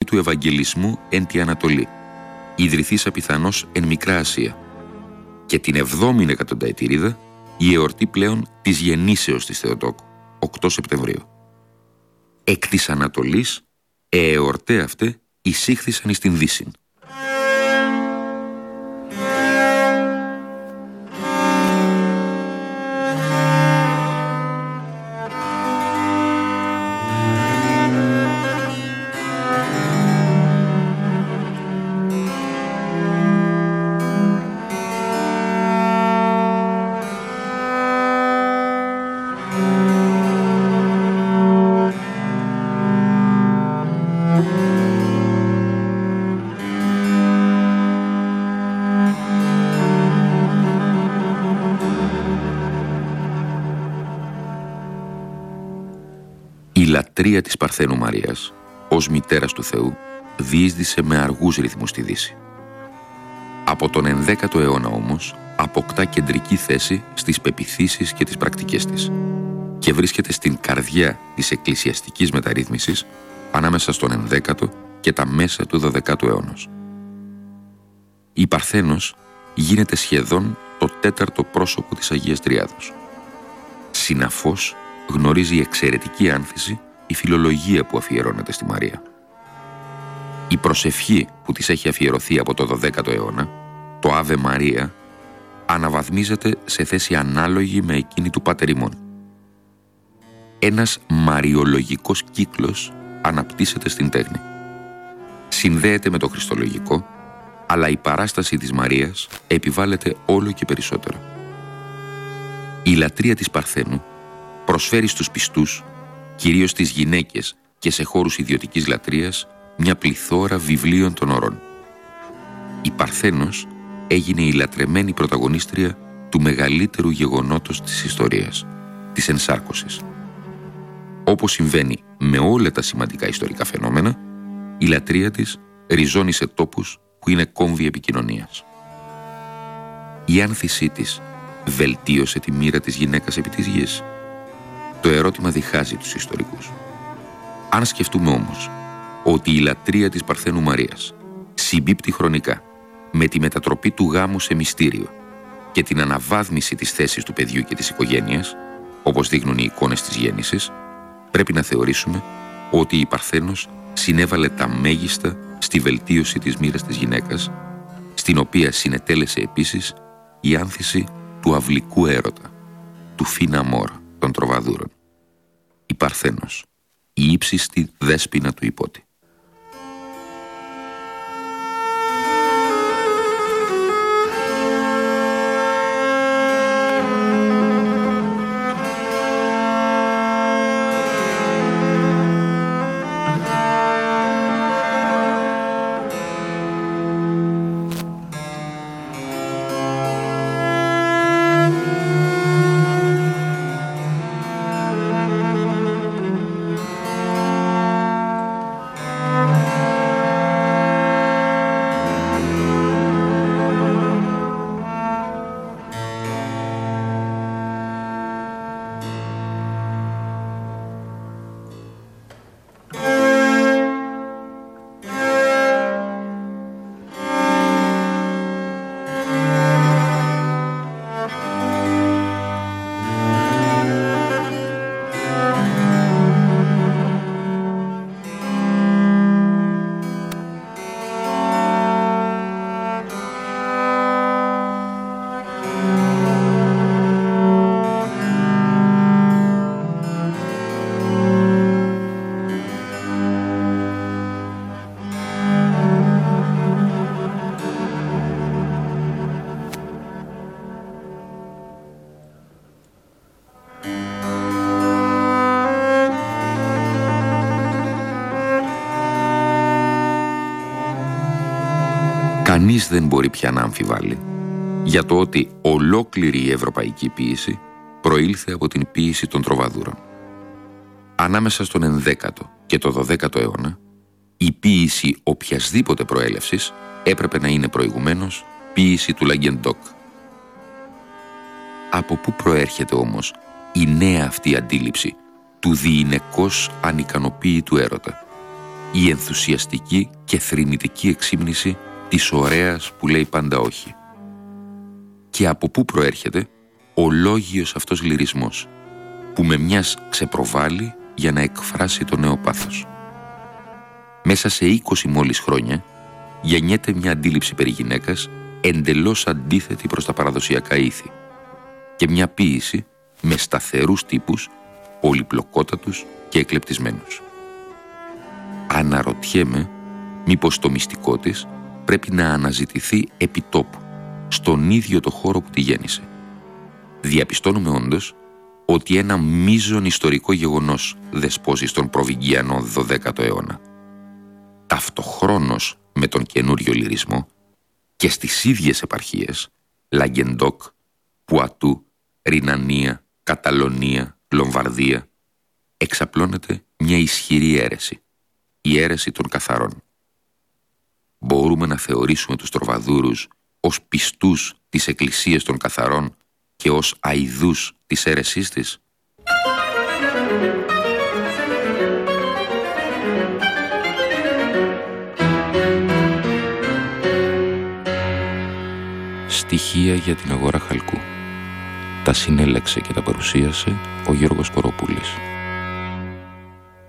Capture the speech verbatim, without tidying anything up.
του Ευαγγελισμού εν τη Ανατολή, ιδρυθήσα πιθανώς εν Μικρά Ασία, και την εβδόμην εκατονταετηρίδα η εορτή πλέον της γεννήσεως της Θεοτόκου, οκτώ Σεπτεμβρίου. Εκ της Ανατολής, εεορτέ αυτε εισήχθησαν εις την Δύσιν. Η λατρεία της Παρθένου Μαρίας, ως μητέρας του Θεού, διείσδησε με αργούς ρυθμούς στη Δύση. Από τον ενδέκατο αιώνα όμως αποκτά κεντρική θέση στις πεποιθήσεις και τις πρακτικές της και βρίσκεται στην καρδιά της εκκλησιαστικής μεταρρύθμισης ανάμεσα στον ενδέκατο και τα μέσα του δωδεκάτου αιώνος. Η Παρθένος γίνεται σχεδόν το τέταρτο πρόσωπο της Αγίας Τριάδος. Συναφώς γνωρίζει εξαιρετική άνθηση η φιλολογία που αφιερώνεται στη Μαρία. Η προσευχή που της έχει αφιερωθεί από το δωδέκατο αιώνα, το Άβε Μαρία, αναβαθμίζεται σε θέση ανάλογη με εκείνη του Πάτερ ημών. Ένας μαριολογικός κύκλος αναπτύσσεται στην τέχνη. Συνδέεται με το χριστολογικό, αλλά η παράσταση της Μαρίας επιβάλλεται όλο και περισσότερο. Η λατρεία της Παρθένου προσφέρει στους πιστούς, κυρίως στις γυναίκες και σε χώρους ιδιωτικής λατρείας, μια πληθώρα βιβλίων των ορών. Η Παρθένος έγινε η λατρεμένη πρωταγωνίστρια του μεγαλύτερου γεγονότος της ιστορίας, της ενσάρκωσης. Όπως συμβαίνει με όλα τα σημαντικά ιστορικά φαινόμενα, η λατρεία της ριζώνει σε τόπους που είναι κόμβοι επικοινωνίας. Η άνθησή της βελτίωσε τη μοίρα της γυναίκας επί της γης. Το ερώτημα διχάζει τους ιστορικούς. Αν σκεφτούμε όμως ότι η λατρεία της Παρθένου Μαρίας συμπίπτει χρονικά με τη μετατροπή του γάμου σε μυστήριο και την αναβάθμιση της θέσης του παιδιού και της οικογένειας, όπως δείχνουν οι εικόνες της γέννησης, πρέπει να θεωρήσουμε ότι η Παρθένος συνέβαλε τα μέγιστα στη βελτίωση της μοίρας της γυναίκας, στην οποία συνετέλεσε επίσης η άνθηση του αυλικού έρωτα, του φίνα μόρ των τροβαδούρων. Η Παρθένος, η ύψιστη δέσποινα του υπότη. Κανείς δεν μπορεί πια να αμφιβάλλει για το ότι ολόκληρη η ευρωπαϊκή ποίηση προήλθε από την ποίηση των τροβαδούρων. Ανάμεσα στον ενδέκατο και το δωδέκατο αιώνα, η ποίηση οποιασδήποτε προέλευσης έπρεπε να είναι προηγουμένως ποίηση του Λαγκεντόκ. Από πού προέρχεται όμως η νέα αυτή αντίληψη του διηνεκώς ανικανοποίητου έρωτα? η ενθουσιαστική και θρηνητική εξύμνηση της ωραίας που λέει πάντα όχι. Και από πού προέρχεται ο λόγιος αυτός λυρισμός, που με μιας ξεπροβάλλει για να εκφράσει το νέο πάθος. Μέσα σε είκοσι μόλις χρόνια γεννιέται μια αντίληψη περί γυναίκας εντελώς αντίθετη προς τα παραδοσιακά ήθη και μια ποίηση με σταθερούς τύπους, πολυπλοκότατους και εκλεπτισμένους. Αναρωτιέμαι μήπως το μυστικό της πρέπει να αναζητηθεί επί τόπου, στον ίδιο το χώρο που τη γέννησε. Διαπιστώνουμε όντως ότι ένα μείζον ιστορικό γεγονός δεσπόζει στον προβυγγιανό δωδέκατο αιώνα. Ταυτοχρόνως με τον καινούριο λυρισμό και στις ίδιες επαρχίες, Λαγκεντόκ, Πουατού, Ρινανία, Καταλωνία, Λομβαρδία, εξαπλώνεται μια ισχυρή αίρεση, η αίρεση των καθαρών. Μπορούμε να θεωρήσουμε τους τροβαδούρους ως πιστούς της εκκλησίας των καθαρών και ως αηδούς της αίρεσής της. Στοιχεία για την αγορά χαλκού. Τα συνέλεξε και τα παρουσίασε ο Γιώργος Κοροπούλης.